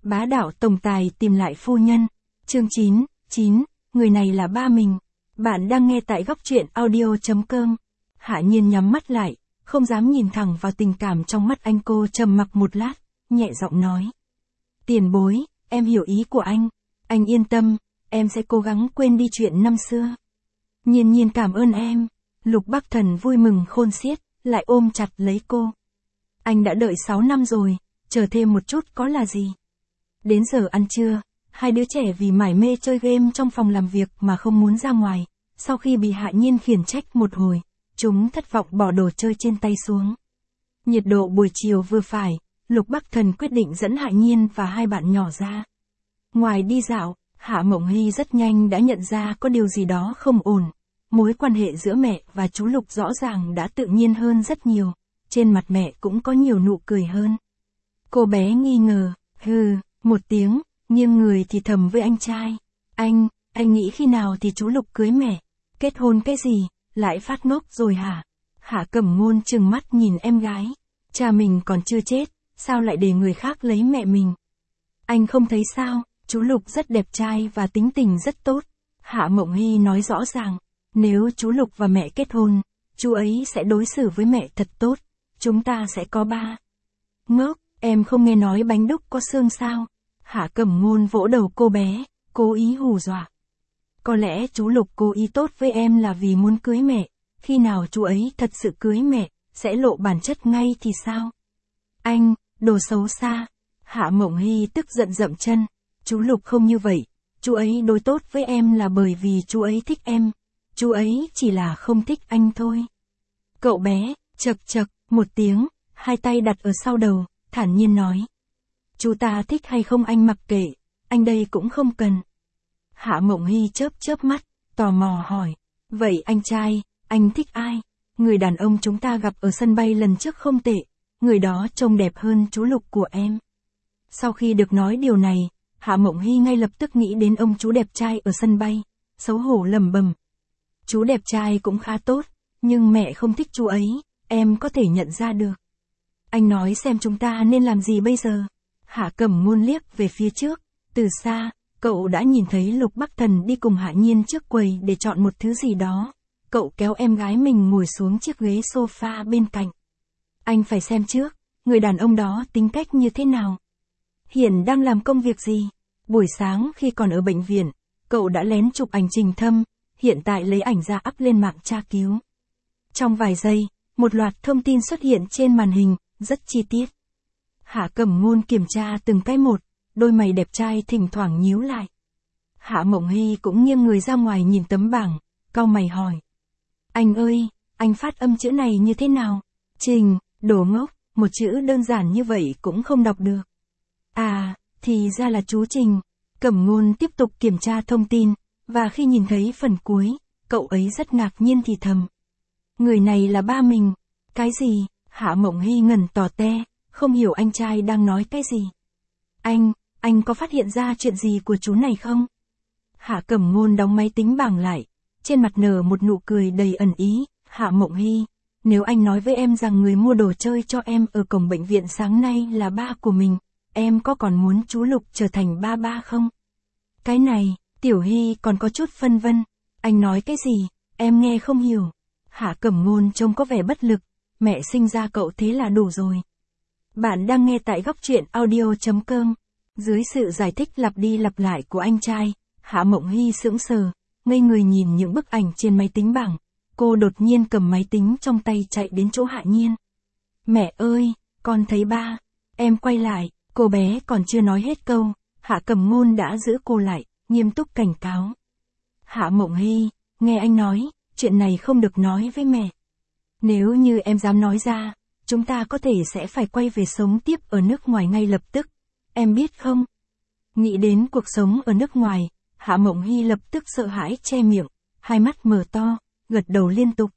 Bá đạo tổng tài tìm lại phu nhân. Chương 9, người này là ba mình. Bạn đang nghe tại góc truyện audio.com. Hạ Nhiên nhắm mắt lại, không dám nhìn thẳng vào tình cảm trong mắt anh. Cô trầm mặc một lát, nhẹ giọng nói. Tiền bối, em hiểu ý của anh yên tâm, em sẽ cố gắng quên đi chuyện năm xưa. Nhiên cảm ơn em. Lục Bắc Thần vui mừng khôn xiết, lại ôm chặt lấy cô. Anh đã đợi 6 năm rồi, chờ thêm một chút có là gì. Đến giờ ăn trưa, hai đứa trẻ vì mải mê chơi game trong phòng làm việc mà không muốn ra ngoài. Sau khi bị Hạ Nhiên khiển trách một hồi, chúng thất vọng bỏ đồ chơi trên tay xuống. Nhiệt độ buổi chiều vừa phải, Lục Bắc Thần quyết định dẫn Hạ Nhiên và hai bạn nhỏ ra. Ngoài đi dạo, Hạ Mộng Hy rất nhanh đã nhận ra có điều gì đó không ổn. Mối quan hệ giữa mẹ và chú Lục rõ ràng đã tự nhiên hơn rất nhiều, trên mặt mẹ cũng có nhiều nụ cười hơn. Cô bé nghi ngờ, một tiếng, nhưng người thì thầm với anh trai. Anh nghĩ khi nào thì chú Lục cưới mẹ? Kết hôn cái gì, lại phát ngốc rồi hả? Hạ Cẩm Ngôn trừng mắt nhìn em gái. Cha mình còn chưa chết, sao lại để người khác lấy mẹ mình? Anh không thấy sao, chú Lục rất đẹp trai và tính tình rất tốt. Hạ Mộng Hy nói rõ ràng, nếu chú Lục và mẹ kết hôn, chú ấy sẽ đối xử với mẹ thật tốt, chúng ta sẽ có ba. Ngốc, em không nghe nói bánh đúc có xương sao? Hạ Cẩm Ngôn vỗ đầu cô bé, cố ý hù dọa. Có lẽ chú Lục cố ý tốt với em là vì muốn cưới mẹ, khi nào chú ấy thật sự cưới mẹ, sẽ lộ bản chất ngay thì sao? Anh, đồ xấu xa. Hạ Mộng Hy tức giận dậm chân. Chú Lục không như vậy, chú ấy đối tốt với em là bởi vì chú ấy thích em. Chú ấy chỉ là không thích anh thôi. Cậu bé, chậc một tiếng, hai tay đặt ở sau đầu, thản nhiên nói. Chú ta thích hay không anh mặc kệ, anh đây cũng không cần. Hạ Mộng Hy chớp mắt, tò mò hỏi. Vậy anh trai, anh thích ai? Người đàn ông chúng ta gặp ở sân bay lần trước không tệ, người đó trông đẹp hơn chú Lục của em. Sau khi được nói điều này, Hạ Mộng Hy ngay lập tức nghĩ đến ông chú đẹp trai ở sân bay, xấu hổ lẩm bẩm. Chú đẹp trai cũng khá tốt, nhưng mẹ không thích chú ấy, em có thể nhận ra được. Anh nói xem chúng ta nên làm gì bây giờ? Hạ Cẩm Ngôn liếc về phía trước, từ xa, cậu đã nhìn thấy Lục Bắc Thần đi cùng Hạ Nhiên trước quầy để chọn một thứ gì đó. Cậu kéo em gái mình ngồi xuống chiếc ghế sofa bên cạnh. Anh phải xem trước, người đàn ông đó tính cách như thế nào. Hiện đang làm công việc gì? Buổi sáng khi còn ở bệnh viện, cậu đã lén chụp ảnh Trình Thâm, hiện tại lấy ảnh ra up lên mạng tra cứu. Trong vài giây, một loạt thông tin xuất hiện trên màn hình, rất chi tiết. Hạ Cẩm Ngôn kiểm tra từng cái một, đôi mày đẹp trai thỉnh thoảng nhíu lại. Hạ Mộng Hy cũng nghiêng người ra ngoài nhìn tấm bảng, cau mày hỏi. Anh ơi, anh phát âm chữ này như thế nào? Trình, đồ ngốc, một chữ đơn giản như vậy cũng không đọc được. À, thì ra là chú Trình. Cẩm Ngôn tiếp tục kiểm tra thông tin, và khi nhìn thấy phần cuối, cậu ấy rất ngạc nhiên thì thầm. Người này là ba mình. Cái gì? Hạ Mộng Hy ngẩn tò te, không hiểu anh trai đang nói cái gì. Anh có phát hiện ra chuyện gì của chú này không? Hạ Cẩm Ngôn đóng máy tính bảng lại, trên mặt nở một nụ cười đầy ẩn ý. Hạ Mộng Hy, nếu anh nói với em rằng người mua đồ chơi cho em ở cổng bệnh viện sáng nay là ba của mình, em có còn muốn chú Lục trở thành ba không? Cái này, Tiểu Hy còn có chút phân vân. Anh nói cái gì, em nghe không hiểu. Hạ Cẩm Ngôn trông có vẻ bất lực, mẹ sinh ra cậu thế là đủ rồi. Bạn đang nghe tại góc truyện audio.com. Dưới sự giải thích lặp đi lặp lại của anh trai, Hạ Mộng Hy sững sờ, ngây người nhìn những bức ảnh trên máy tính bảng. Cô đột nhiên cầm máy tính trong tay chạy đến chỗ Hạ Nhiên. Mẹ ơi, con thấy ba. Em quay lại, cô bé còn chưa nói hết câu, Hạ Cẩm Ngôn đã giữ cô lại, nghiêm túc cảnh cáo. Hạ Mộng Hy, nghe anh nói, chuyện này không được nói với mẹ. Nếu như em dám nói ra, chúng ta có thể sẽ phải quay về sống tiếp ở nước ngoài ngay lập tức. Em biết không? Nghĩ đến cuộc sống ở nước ngoài, Hạ Mộng Hy lập tức sợ hãi che miệng, hai mắt mở to, gật đầu liên tục.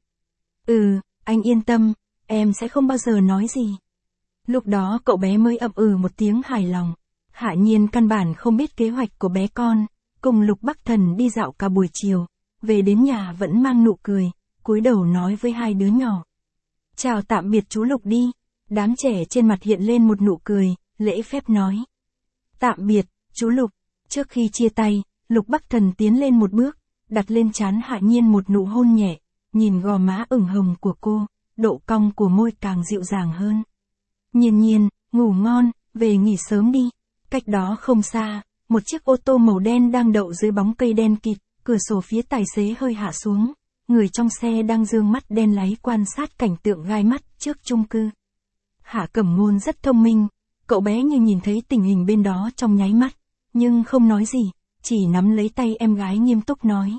Anh yên tâm, em sẽ không bao giờ nói gì. Lúc đó cậu bé mới ậm một tiếng hài lòng. Hạ Nhiên căn bản không biết kế hoạch của bé con, cùng Lục Bắc Thần đi dạo cả buổi chiều, về đến nhà vẫn mang nụ cười, cúi đầu nói với hai đứa nhỏ. Chào tạm biệt chú Lục đi. Đám trẻ trên mặt hiện lên một nụ cười, lễ phép nói. Tạm biệt, chú Lục. Trước khi chia tay, Lục Bắc Thần tiến lên một bước, đặt lên trán Hạ Nhiên một nụ hôn nhẹ, nhìn gò má ửng hồng của cô, độ cong của môi càng dịu dàng hơn. Nhiên Nhiên, ngủ ngon, về nghỉ sớm đi. Cách đó không xa, một chiếc ô tô màu đen đang đậu dưới bóng cây đen kịt, cửa sổ phía tài xế hơi hạ xuống. Người trong xe đang dương mắt đen láy quan sát cảnh tượng gai mắt trước chung cư. Hạ Cẩm Ngôn rất thông minh, cậu bé như nhìn thấy tình hình bên đó trong nháy mắt, nhưng không nói gì, chỉ nắm lấy tay em gái nghiêm túc nói.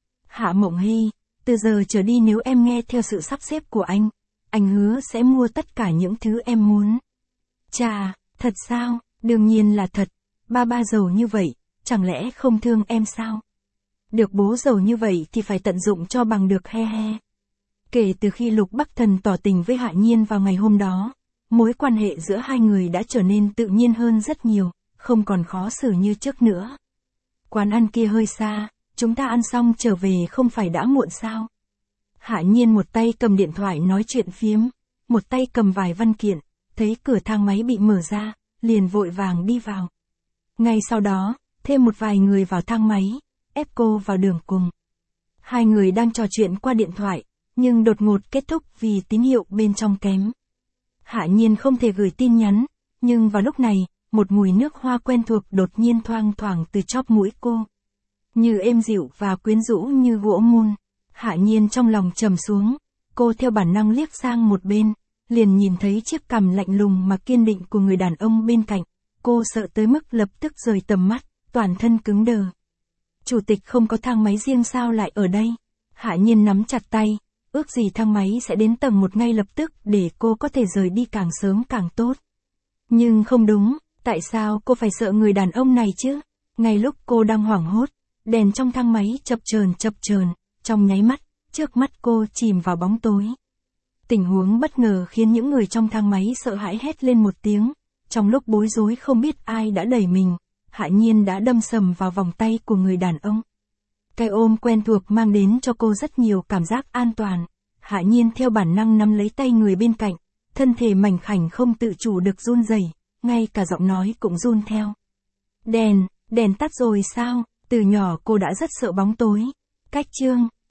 Hạ Mộng Hy, từ giờ trở đi nếu em nghe theo sự sắp xếp của anh hứa sẽ mua tất cả những thứ em muốn. Chà, thật sao? Đương nhiên là thật, ba giàu như vậy, chẳng lẽ không thương em sao? Được bố giàu như vậy thì phải tận dụng cho bằng được he he. Kể từ khi Lục Bắc Thần tỏ tình với Hạ Nhiên vào ngày hôm đó, mối quan hệ giữa hai người đã trở nên tự nhiên hơn rất nhiều, không còn khó xử như trước nữa. Quán ăn kia hơi xa, chúng ta ăn xong trở về không phải đã muộn sao? Hạ Nhiên một tay cầm điện thoại nói chuyện phiếm, một tay cầm vài văn kiện, thấy cửa thang máy bị mở ra, liền vội vàng đi vào. Ngay sau đó, thêm một vài người vào thang máy, ép cô vào đường cùng. Hai người đang trò chuyện qua điện thoại, nhưng đột ngột kết thúc vì tín hiệu bên trong kém. Hạ Nhiên không thể gửi tin nhắn, nhưng vào lúc này, một mùi nước hoa quen thuộc đột nhiên thoang thoảng từ chóp mũi cô. Như êm dịu và quyến rũ như gỗ mun. Hạ Nhiên trong lòng trầm xuống, cô theo bản năng liếc sang một bên, liền nhìn thấy chiếc cằm lạnh lùng mà kiên định của người đàn ông bên cạnh. Cô sợ tới mức lập tức rời tầm mắt, toàn thân cứng đờ. Chủ tịch không có thang máy riêng sao lại ở đây? Hạ Nhiên nắm chặt tay, ước gì thang máy sẽ đến tầng 1 ngay lập tức để cô có thể rời đi càng sớm càng tốt. Nhưng không đúng, tại sao cô phải sợ người đàn ông này chứ? Ngay lúc cô đang hoảng hốt, đèn trong thang máy chập chờn, trong nháy mắt, trước mắt cô chìm vào bóng tối. Tình huống bất ngờ khiến những người trong thang máy sợ hãi hét lên một tiếng. Trong lúc bối rối không biết ai đã đẩy mình, Hạ Nhiên đã đâm sầm vào vòng tay của người đàn ông. Cái ôm quen thuộc mang đến cho cô rất nhiều cảm giác an toàn. Hạ Nhiên theo bản năng nắm lấy tay người bên cạnh, thân thể mảnh khảnh không tự chủ được run rẩy, ngay cả giọng nói cũng run theo. Đèn tắt rồi sao? Từ nhỏ cô đã rất sợ bóng tối. Cách chương